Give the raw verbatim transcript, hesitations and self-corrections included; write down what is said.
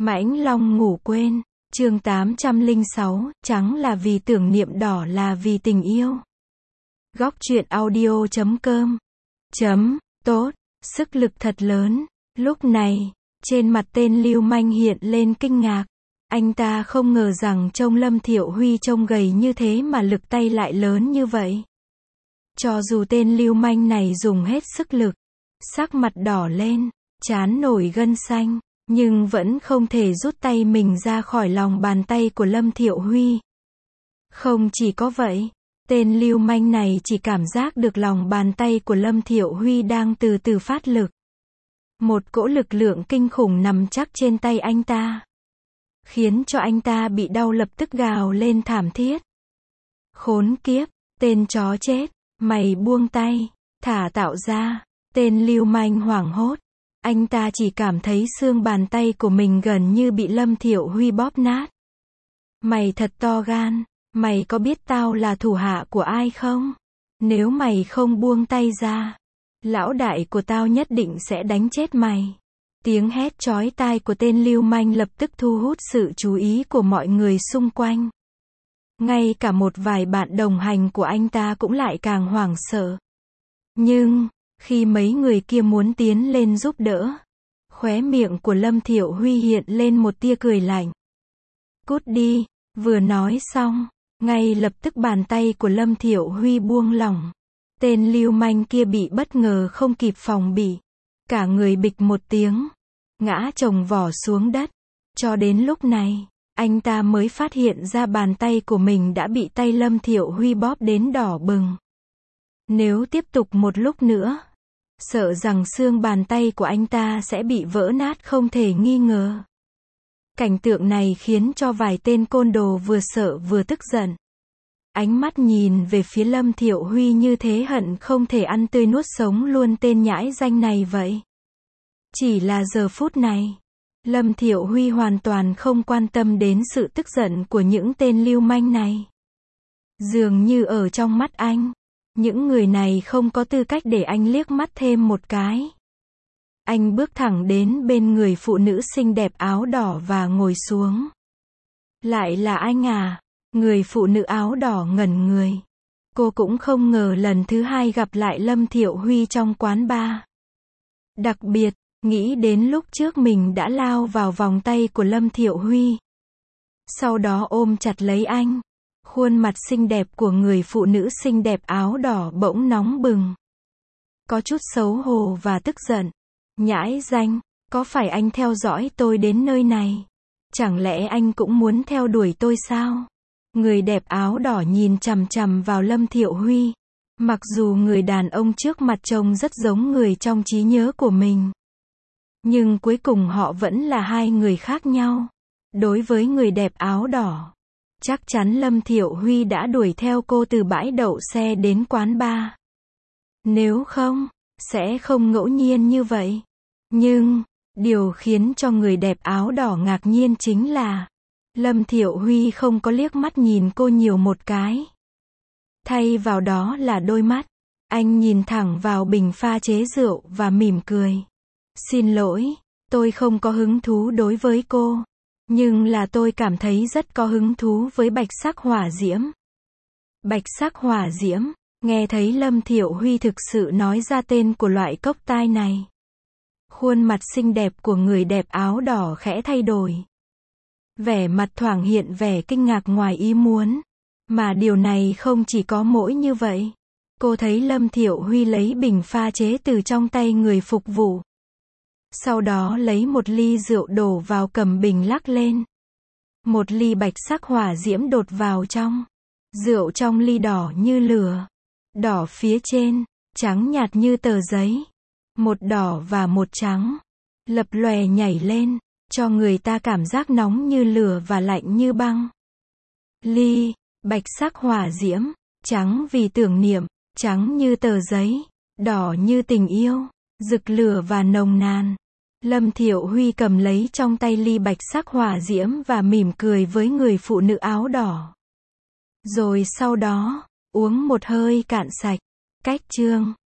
Mãnh Long ngủ quên, chương tám trăm lẻ sáu, trắng là vì tưởng niệm, đỏ là vì tình yêu. Góc truyện audio chấm com. Chấm, tốt, sức lực thật lớn. Lúc này, trên mặt tên lưu manh hiện lên kinh ngạc. Anh ta không ngờ rằng trông Lâm Thiệu Huy trông gầy như thế mà lực tay lại lớn như vậy. Cho dù tên lưu manh này dùng hết sức lực, sắc mặt đỏ lên, trán nổi gân xanh, nhưng vẫn không thể rút tay mình ra khỏi lòng bàn tay của Lâm Thiệu Huy. Không chỉ có vậy, tên lưu manh này chỉ cảm giác được lòng bàn tay của Lâm Thiệu Huy đang từ từ phát lực. Một cỗ lực lượng kinh khủng nằm chắc trên tay anh ta, khiến cho anh ta bị đau, lập tức gào lên thảm thiết. Khốn kiếp, tên chó chết, mày buông tay, thả tao ra. Tên lưu manh hoảng hốt, anh ta chỉ cảm thấy xương bàn tay của mình gần như bị Lâm Thiệu Huy bóp nát. Mày thật to gan, mày có biết tao là thủ hạ của ai không? Nếu mày không buông tay ra, lão đại của tao nhất định sẽ đánh chết mày. Tiếng hét chói tai của tên lưu manh lập tức thu hút sự chú ý của mọi người xung quanh. Ngay cả một vài bạn đồng hành của anh ta cũng lại càng hoảng sợ. Nhưng, khi mấy người kia muốn tiến lên giúp đỡ, khóe miệng của Lâm Thiệu Huy hiện lên một tia cười lạnh. Cút đi, vừa nói xong, ngay lập tức bàn tay của Lâm Thiệu Huy buông lỏng. Tên lưu manh kia bị bất ngờ không kịp phòng bị. Cả người bịch một tiếng, ngã chồng vó xuống đất. Cho đến lúc này, anh ta mới phát hiện ra bàn tay của mình đã bị tay Lâm Thiệu Huy bóp đến đỏ bừng. Nếu tiếp tục một lúc nữa, sợ rằng xương bàn tay của anh ta sẽ bị vỡ nát không thể nghi ngờ. Cảnh tượng này khiến cho vài tên côn đồ vừa sợ vừa tức giận. Ánh mắt nhìn về phía Lâm Thiệu Huy như thế hận không thể ăn tươi nuốt sống luôn tên nhãi danh này vậy. Chỉ là giờ phút này, Lâm Thiệu Huy hoàn toàn không quan tâm đến sự tức giận của những tên lưu manh này. Dường như ở trong mắt anh, những người này không có tư cách để anh liếc mắt thêm một cái. Anh bước thẳng đến bên người phụ nữ xinh đẹp áo đỏ và ngồi xuống. Lại là anh à? Người phụ nữ áo đỏ ngẩn người. Cô cũng không ngờ lần thứ hai gặp lại Lâm Thiệu Huy trong quán bar. Đặc biệt, nghĩ đến lúc trước mình đã lao vào vòng tay của Lâm Thiệu Huy, sau đó ôm chặt lấy anh. Khuôn mặt xinh đẹp của người phụ nữ xinh đẹp áo đỏ bỗng nóng bừng. Có chút xấu hổ và tức giận. Nhãi danh, có phải anh theo dõi tôi đến nơi này? Chẳng lẽ anh cũng muốn theo đuổi tôi sao? Người đẹp áo đỏ nhìn chằm chằm vào Lâm Thiệu Huy. Mặc dù người đàn ông trước mặt trông rất giống người trong trí nhớ của mình, nhưng cuối cùng họ vẫn là hai người khác nhau. Đối với người đẹp áo đỏ, chắc chắn Lâm Thiệu Huy đã đuổi theo cô từ bãi đậu xe đến quán bar. Nếu không, sẽ không ngẫu nhiên như vậy. Nhưng, điều khiến cho người đẹp áo đỏ ngạc nhiên chính là Lâm Thiệu Huy không có liếc mắt nhìn cô nhiều một cái. Thay vào đó là đôi mắt. Anh nhìn thẳng vào bình pha chế rượu và mỉm cười. Xin lỗi, tôi không có hứng thú đối với cô. Nhưng là tôi cảm thấy rất có hứng thú với bạch sắc hỏa diễm. Bạch sắc hỏa diễm, nghe thấy Lâm Thiệu Huy thực sự nói ra tên của loại cốc tai này. Khuôn mặt xinh đẹp của người đẹp áo đỏ khẽ thay đổi. Vẻ mặt thoảng hiện vẻ kinh ngạc ngoài ý muốn. Mà điều này không chỉ có mỗi như vậy. Cô thấy Lâm Thiệu Huy lấy bình pha chế từ trong tay người phục vụ. Sau đó lấy một ly rượu đổ vào, cầm bình lắc lên. Một ly bạch sắc hỏa diễm đột vào trong. Rượu trong ly đỏ như lửa. Đỏ phía trên, trắng nhạt như tờ giấy. Một đỏ và một trắng, lập lòe nhảy lên, cho người ta cảm giác nóng như lửa và lạnh như băng. Ly, bạch sắc hỏa diễm, trắng vì tưởng niệm, trắng như tờ giấy, đỏ như tình yêu, rực lửa và nồng nàn. Lâm Thiệu Huy cầm lấy trong tay ly bạch sắc hỏa diễm và mỉm cười với người phụ nữ áo đỏ. Rồi sau đó, uống một hơi cạn sạch. Cách chương